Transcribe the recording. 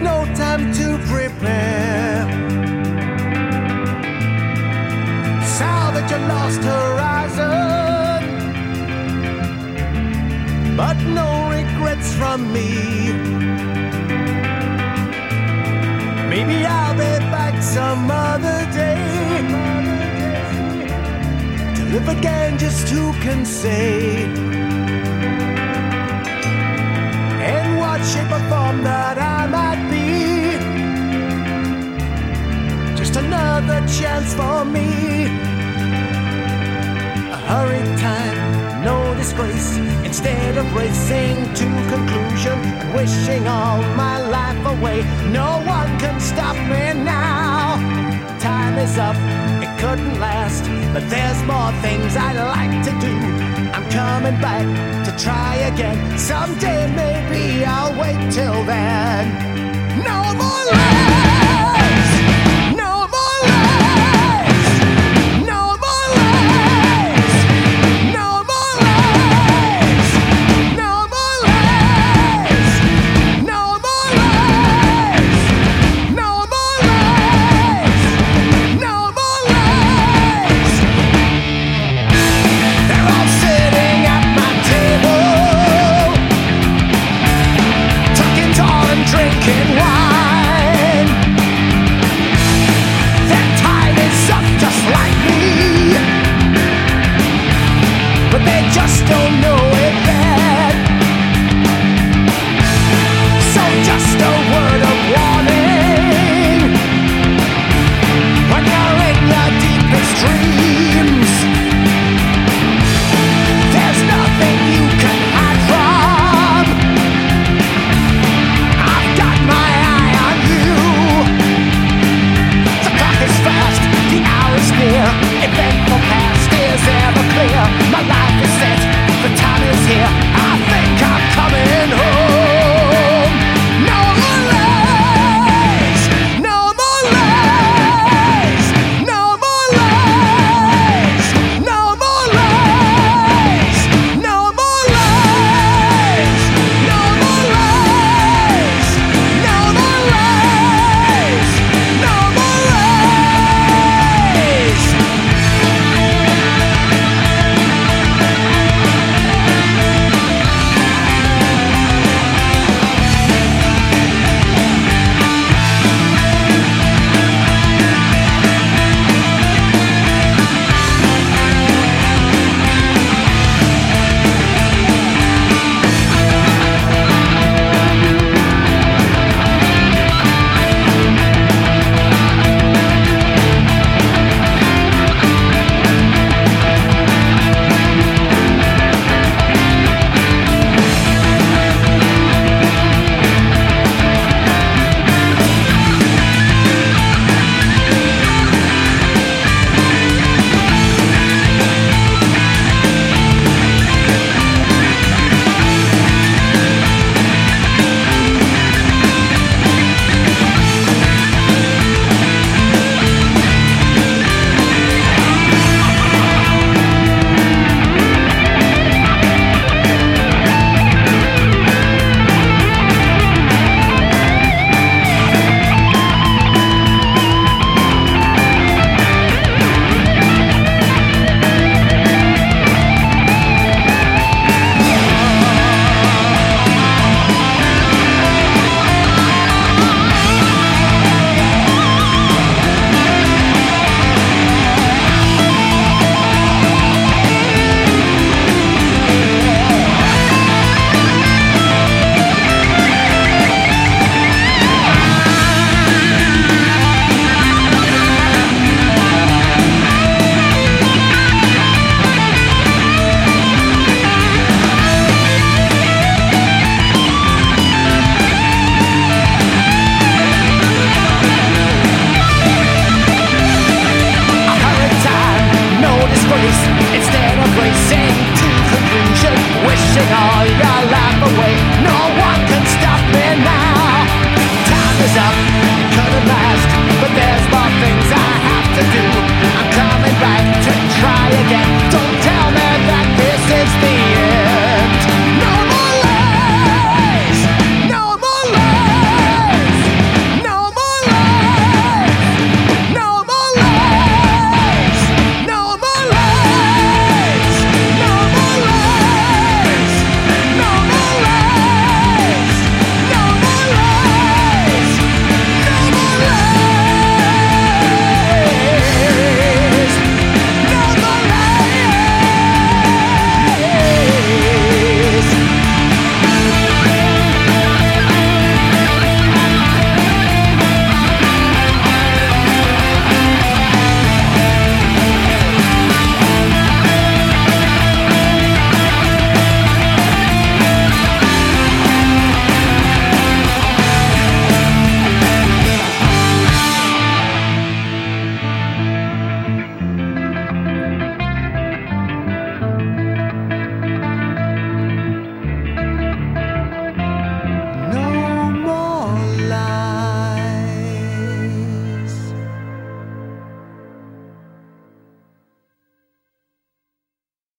no time to prepare. Salvage a lost horizon, but no regrets from me. Maybe I'll be back some other day, to live again, just who can say? In what shape or form that I might be, just another chance for me. A hurried time, no disgrace. Instead of racing to conclusion and wishing all my life away, no one can stop me now. Time is up, it couldn't last, but there's more things I'd like to do. I'm coming back to try again. Someday maybe I'll wait till then. No more lies, no more lies, no more lies, no more lies, no more lies, no more lies, no more lies, no more lies. They're all sitting at my table, talking tall and drinking wine. Their time is up just like me, but they just don't know it yet. So just a word of warning, when you're in your deepest dreams, there's nothing you can hide from. I've got my eye on you. The clock is fast, the hour is near. Eventful past is ever clear. My life is set, the time is here. I think I'm coming home. No more lies, no more lies, no more lies, no more lies, no more lies, no more lies, no more lies, no more lies. wishing all your life away. No one can stop me now. Time is up, it couldn't last, but there's more things I have to do. I'm coming back to try again. Don't tell me that this is the